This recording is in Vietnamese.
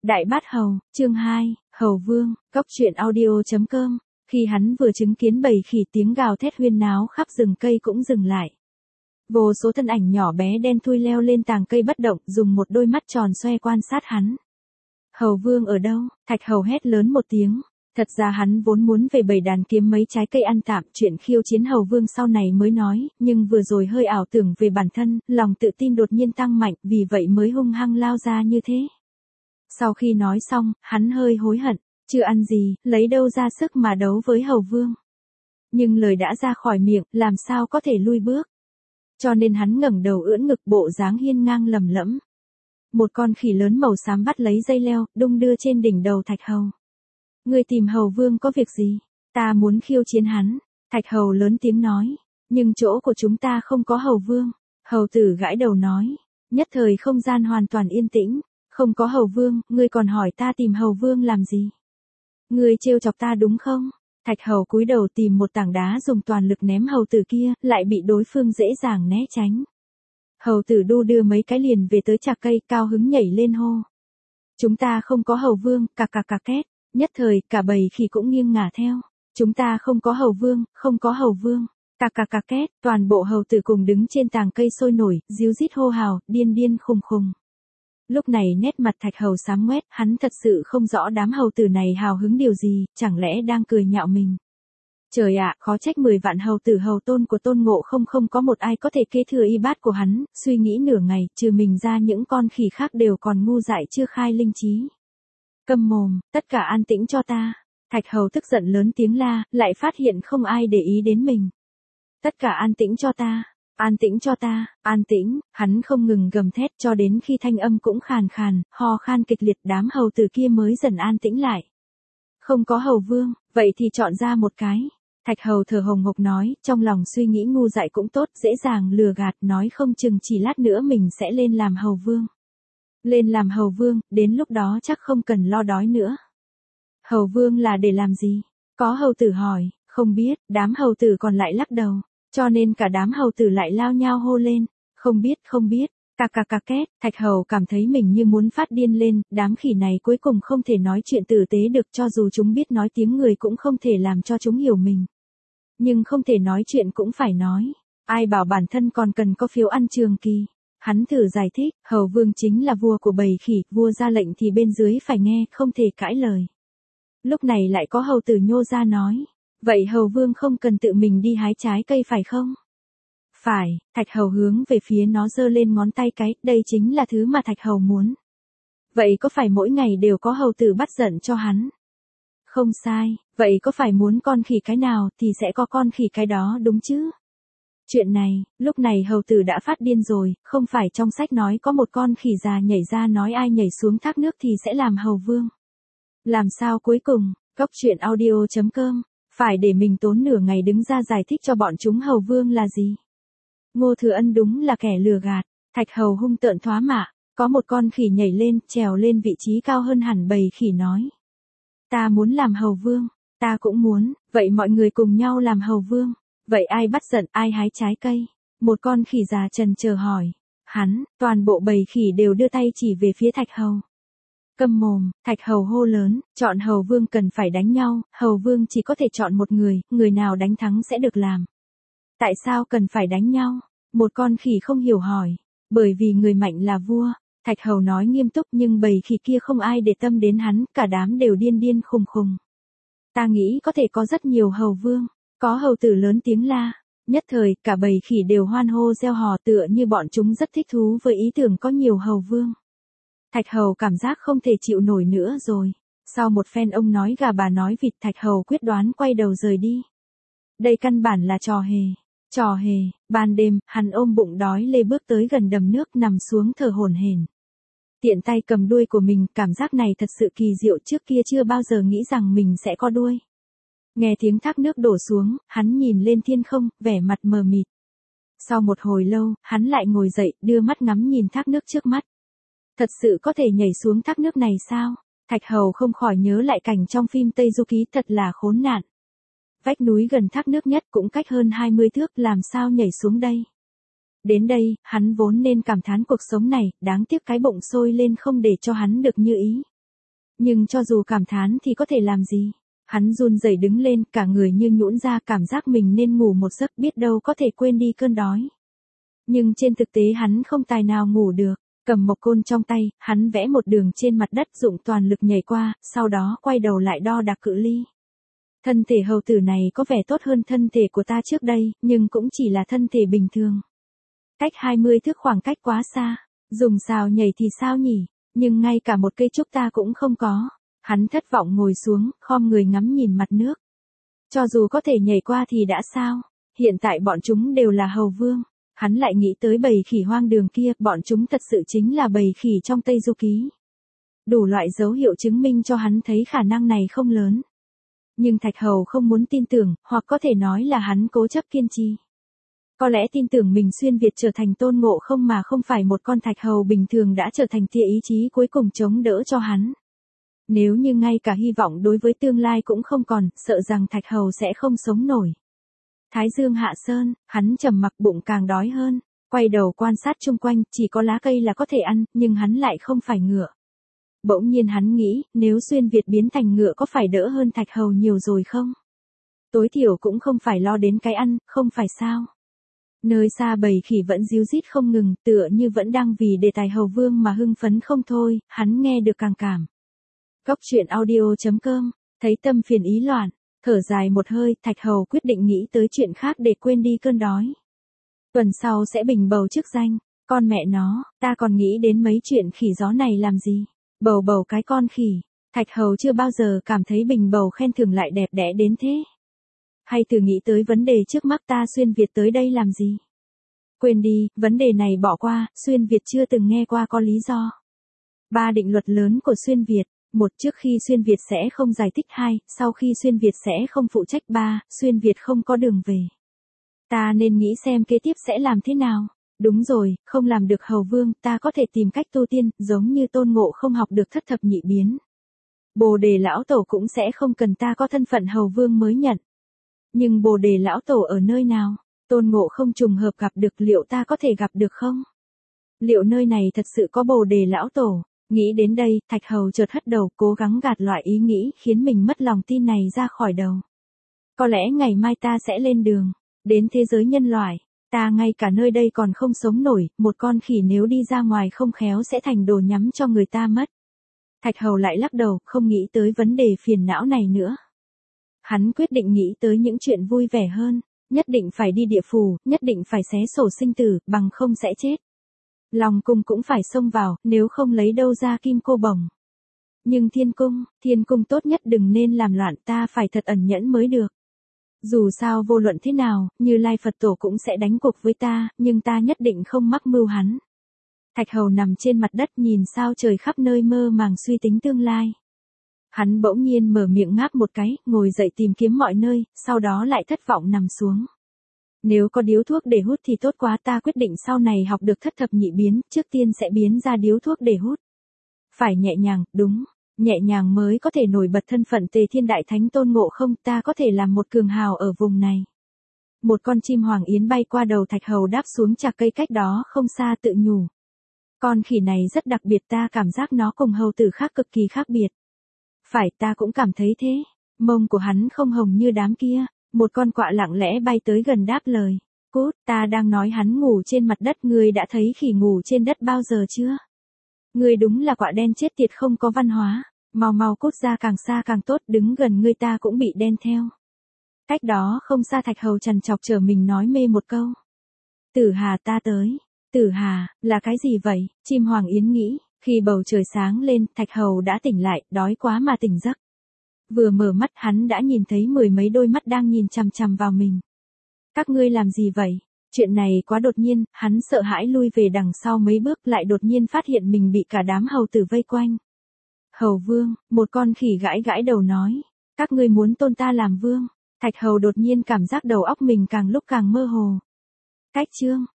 Đại Bát Hầu, chương 2, Hầu Vương, Cốc truyện audio.com. Khi hắn vừa chứng kiến bầy khỉ tiếng gào thét huyên náo khắp rừng cây cũng dừng lại. Vô số thân ảnh nhỏ bé đen thui leo lên tàng cây bất động, dùng một đôi mắt tròn xoe quan sát hắn. Hầu Vương ở đâu? Thạch Hầu hét lớn một tiếng. Thật ra hắn vốn muốn về bầy đàn kiếm mấy trái cây ăn tạm, chuyện khiêu chiến Hầu Vương sau này mới nói, nhưng vừa rồi hơi ảo tưởng về bản thân, lòng tự tin đột nhiên tăng mạnh, vì vậy mới hung hăng lao ra như thế. Sau khi nói xong, hắn hơi hối hận, chưa ăn gì, lấy đâu ra sức mà đấu với Hầu Vương. Nhưng lời đã ra khỏi miệng, làm sao có thể lui bước. Cho nên hắn ngẩng đầu ưỡn ngực, bộ dáng hiên ngang lầm lẫm. Một con khỉ lớn màu xám bắt lấy dây leo, đung đưa trên đỉnh đầu Thạch Hầu. Ngươi tìm Hầu Vương có việc gì? Ta muốn khiêu chiến hắn. Thạch Hầu lớn tiếng nói. Nhưng chỗ của chúng ta không có Hầu Vương. Hầu tử gãi đầu nói. Nhất thời không gian hoàn toàn yên tĩnh. Không có Hầu Vương, ngươi còn hỏi ta tìm Hầu Vương làm gì? Ngươi trêu chọc ta đúng không? Thạch Hầu cúi đầu tìm một tảng đá dùng toàn lực ném hầu tử kia, lại bị đối phương dễ dàng né tránh. Hầu tử đu đưa mấy cái liền về tới chạc cây, cao hứng nhảy lên hô. Chúng ta không có Hầu Vương, cà cà cà két. Nhất thời, cả bầy khỉ cũng nghiêng ngả theo. Chúng ta không có Hầu Vương, không có Hầu Vương. Cà cà cà két, toàn bộ hầu tử cùng đứng trên tàng cây sôi nổi, ríu rít hô hào, điên điên khùng khùng. Lúc này nét mặt Thạch Hầu xám ngoét, hắn thật sự không rõ đám hầu tử này hào hứng điều gì, chẳng lẽ đang cười nhạo mình. Trời ạ, khó trách 10 vạn hầu tử hầu tôn của Tôn Ngộ không có một ai có thể kế thừa y bát của hắn, suy nghĩ nửa ngày, trừ mình ra những con khỉ khác đều còn ngu dại chưa khai linh trí. Câm mồm, tất cả an tĩnh cho ta. Thạch Hầu tức giận lớn tiếng la, lại phát hiện không ai để ý đến mình. Tất cả an tĩnh cho ta. An tĩnh cho ta, an tĩnh, hắn không ngừng gầm thét cho đến khi thanh âm cũng khàn khàn, ho khan kịch liệt, đám hầu tử kia mới dần an tĩnh lại. Không có Hầu Vương, vậy thì chọn ra một cái. Thạch Hầu thở hồng hộc nói, trong lòng suy nghĩ ngu dại cũng tốt, dễ dàng lừa gạt, nói không chừng chỉ lát nữa mình sẽ lên làm Hầu Vương. Lên làm Hầu Vương, đến lúc đó chắc không cần lo đói nữa. Hầu Vương là để làm gì? Có hầu tử hỏi, không biết, đám hầu tử còn lại lắc đầu. Cho nên cả đám hầu tử lại lao nhao hô lên, không biết, cà cà cà két. Thạch Hầu cảm thấy mình như muốn phát điên lên, đám khỉ này cuối cùng không thể nói chuyện tử tế được, cho dù chúng biết nói tiếng người cũng không thể làm cho chúng hiểu mình. Nhưng không thể nói chuyện cũng phải nói, ai bảo bản thân còn cần có phiếu ăn trường kỳ. Hắn thử giải thích, Hầu Vương chính là vua của bầy khỉ, vua ra lệnh thì bên dưới phải nghe, không thể cãi lời. Lúc này lại có hầu tử nhô ra nói. Vậy Hầu Vương không cần tự mình đi hái trái cây phải không? Phải, Thạch Hầu hướng về phía nó giơ lên ngón tay cái, đây chính là thứ mà Thạch Hầu muốn. Vậy có phải mỗi ngày đều có hầu tử bắt giận cho hắn? Không sai, vậy có phải muốn con khỉ cái nào thì sẽ có con khỉ cái đó đúng chứ? Chuyện này, lúc này hầu tử đã phát điên rồi, không phải trong sách nói có một con khỉ già nhảy ra nói ai nhảy xuống thác nước thì sẽ làm Hầu Vương. Làm sao cuối cùng, Cốc truyện audio.com. Phải để mình tốn nửa ngày đứng ra giải thích cho bọn chúng Hầu Vương là gì. Ngô Thừa Ân đúng là kẻ lừa gạt. Thạch Hầu hung tợn thoá mạ. Có một con khỉ nhảy lên, trèo lên vị trí cao hơn hẳn bầy khỉ nói. Ta muốn làm Hầu Vương. Ta cũng muốn, vậy mọi người cùng nhau làm Hầu Vương. Vậy ai bắt giận, ai hái trái cây? Một con khỉ già trần chờ hỏi. Hắn, toàn bộ bầy khỉ đều đưa tay chỉ về phía Thạch Hầu. Câm mồm, Thạch Hầu hô lớn, chọn Hầu Vương cần phải đánh nhau, Hầu Vương chỉ có thể chọn một người, người nào đánh thắng sẽ được làm. Tại sao cần phải đánh nhau? Một con khỉ không hiểu hỏi. Bởi vì người mạnh là vua. Thạch Hầu nói nghiêm túc nhưng bầy khỉ kia không ai để tâm đến hắn, cả đám đều điên điên khùng khùng. Ta nghĩ có thể có rất nhiều Hầu Vương. Có hầu tử lớn tiếng la. Nhất thời, cả bầy khỉ đều hoan hô reo hò tựa như bọn chúng rất thích thú với ý tưởng có nhiều Hầu Vương. Thạch Hầu cảm giác không thể chịu nổi nữa rồi. Sau một phen ông nói gà bà nói vịt, Thạch Hầu quyết đoán quay đầu rời đi. Đây căn bản là trò hề. Trò hề, ban đêm, hắn ôm bụng đói lê bước tới gần đầm nước nằm xuống thở hổn hển. Tiện tay cầm đuôi của mình, cảm giác này thật sự kỳ diệu, trước kia chưa bao giờ nghĩ rằng mình sẽ có đuôi. Nghe tiếng thác nước đổ xuống, hắn nhìn lên thiên không, vẻ mặt mờ mịt. Sau một hồi lâu, hắn lại ngồi dậy, đưa mắt ngắm nhìn thác nước trước mắt. Thật sự có thể nhảy xuống thác nước này sao? Thạch Hầu không khỏi nhớ lại cảnh trong phim Tây Du Ký, thật là khốn nạn. Vách núi gần thác nước nhất cũng cách hơn 20 thước, làm sao nhảy xuống đây? Đến đây, hắn vốn nên cảm thán cuộc sống này, đáng tiếc cái bụng sôi lên không để cho hắn được như ý. Nhưng cho dù cảm thán thì có thể làm gì? Hắn run rẩy đứng lên, cả người như nhũn ra, cảm giác mình nên ngủ một giấc, biết đâu có thể quên đi cơn đói. Nhưng trên thực tế hắn không tài nào ngủ được. Cầm mộc côn trong tay, hắn vẽ một đường trên mặt đất, dụng toàn lực nhảy qua, sau đó quay đầu lại đo đạc cự ly. Thân thể hầu tử này có vẻ tốt hơn thân thể của ta trước đây, nhưng cũng chỉ là thân thể bình thường. Cách 20 thước, khoảng cách quá xa. Dùng sào nhảy thì sao nhỉ? Nhưng ngay cả một cây trúc ta cũng không có. Hắn thất vọng ngồi xuống, khom người ngắm nhìn mặt nước. Cho dù có thể nhảy qua thì đã sao? Hiện tại bọn chúng đều là hầu vương. Hắn lại nghĩ tới bầy khỉ hoang đường kia, bọn chúng thật sự chính là bầy khỉ trong Tây Du Ký. Đủ loại dấu hiệu chứng minh cho hắn thấy khả năng này không lớn. Nhưng Thạch Hầu không muốn tin tưởng, hoặc có thể nói là hắn cố chấp kiên trì. Có lẽ tin tưởng mình xuyên Việt trở thành Tôn Ngộ Không mà không phải một con Thạch Hầu bình thường đã trở thành tia ý chí cuối cùng chống đỡ cho hắn. Nếu như ngay cả hy vọng đối với tương lai cũng không còn, sợ rằng Thạch Hầu sẽ không sống nổi. Thái dương hạ sơn, hắn trầm mặc, bụng càng đói hơn, quay đầu quan sát chung quanh, chỉ có lá cây là có thể ăn, nhưng hắn lại không phải ngựa. Bỗng nhiên hắn nghĩ, nếu xuyên Việt biến thành ngựa có phải đỡ hơn Thạch Hầu nhiều rồi không? Tối thiểu cũng không phải lo đến cái ăn, không phải sao? Nơi xa bầy khỉ vẫn ríu rít không ngừng, tựa như vẫn đang vì đề tài hầu vương mà hưng phấn không thôi, hắn nghe được càng cảm. Góc truyện audio.com, thấy tâm phiền ý loạn, thở dài một hơi, Thạch Hầu quyết định nghĩ tới chuyện khác để quên đi cơn đói. Tuần sau sẽ bình bầu chức danh, con mẹ nó, ta còn nghĩ đến mấy chuyện khỉ gió này làm gì? Bầu bầu cái con khỉ, Thạch Hầu chưa bao giờ cảm thấy bình bầu khen thưởng lại đẹp đẽ đến thế. Hay thử nghĩ tới vấn đề trước mắt, ta xuyên Việt tới đây làm gì? Quên đi, vấn đề này bỏ qua, xuyên Việt chưa từng nghe qua có lý do. 3 định luật lớn của xuyên Việt. 1. Trước khi xuyên Việt sẽ không giải thích. 2. Sau khi xuyên Việt sẽ không phụ trách. 3. Xuyên Việt không có đường về. Ta nên nghĩ xem kế tiếp sẽ làm thế nào. Đúng rồi, không làm được hầu vương, ta có thể tìm cách tu tiên, giống như Tôn Ngộ không học được thất thập nhị biến. Bồ Đề lão tổ cũng sẽ không cần ta có thân phận hầu vương mới nhận. Nhưng Bồ Đề lão tổ ở nơi nào? Tôn Ngộ không trùng hợp gặp được, liệu ta có thể gặp được không? Liệu nơi này thật sự có Bồ Đề lão tổ? Nghĩ đến đây, Thạch Hầu chợt hất đầu, cố gắng gạt loại ý nghĩ khiến mình mất lòng tin này ra khỏi đầu. Có lẽ ngày mai ta sẽ lên đường, đến thế giới nhân loại. Ta ngay cả nơi đây còn không sống nổi, một con khỉ nếu đi ra ngoài không khéo sẽ thành đồ nhắm cho người ta mất. Thạch Hầu lại lắc đầu, không nghĩ tới vấn đề phiền não này nữa. Hắn quyết định nghĩ tới những chuyện vui vẻ hơn, nhất định phải đi địa phủ, nhất định phải xé sổ sinh tử, bằng không sẽ chết. Long cung cũng phải xông vào, nếu không lấy đâu ra kim cô bổng. Nhưng thiên cung tốt nhất đừng nên làm loạn, ta phải thật ẩn nhẫn mới được. Dù sao vô luận thế nào, Như Lai Phật Tổ cũng sẽ đánh cuộc với ta, nhưng ta nhất định không mắc mưu hắn. Thạch Hầu nằm trên mặt đất nhìn sao trời khắp nơi, mơ màng suy tính tương lai. Hắn bỗng nhiên mở miệng ngáp một cái, ngồi dậy tìm kiếm mọi nơi, sau đó lại thất vọng nằm xuống. Nếu có điếu thuốc để hút thì tốt quá, ta quyết định sau này học được thất thập nhị biến, trước tiên sẽ biến ra điếu thuốc để hút. Phải nhẹ nhàng, đúng, nhẹ nhàng mới có thể nổi bật thân phận Tề Thiên Đại Thánh Tôn Ngộ Không, ta có thể làm một cường hào ở vùng này. Một con chim hoàng yến bay qua đầu Thạch Hầu, đáp xuống chạc cây cách đó không xa, tự nhủ. Con khỉ này rất đặc biệt, ta cảm giác nó cùng hầu tử khác cực kỳ khác biệt. Phải, ta cũng cảm thấy thế. Mông của hắn không hồng như đám kia. Một con quạ lặng lẽ bay tới gần đáp lời. Cút, ta đang nói hắn ngủ trên mặt đất, ngươi đã thấy khỉ ngủ trên đất bao giờ chưa? Ngươi đúng là quạ đen chết tiệt, không có văn hóa. Mau mau cút ra, càng xa càng tốt, đứng gần ngươi ta cũng bị đen theo. Cách đó không xa, Thạch Hầu trằn trọc trở mình nói mê một câu. Tử Hà, ta tới. Tử Hà, là cái gì vậy? Chim hoàng yến nghĩ. Khi bầu trời sáng lên, Thạch Hầu đã tỉnh lại, đói quá mà tỉnh giấc. Vừa mở mắt hắn đã nhìn thấy 10 mấy đôi mắt đang nhìn chằm chằm vào mình. Các ngươi làm gì vậy? Chuyện này quá đột nhiên, hắn sợ hãi lui về đằng sau mấy bước, lại đột nhiên phát hiện mình bị cả đám hầu tử vây quanh. Hầu vương, một con khỉ gãi gãi đầu nói. Các ngươi muốn tôn ta làm vương? Thạch Hầu đột nhiên cảm giác đầu óc mình càng lúc càng mơ hồ. Cách chương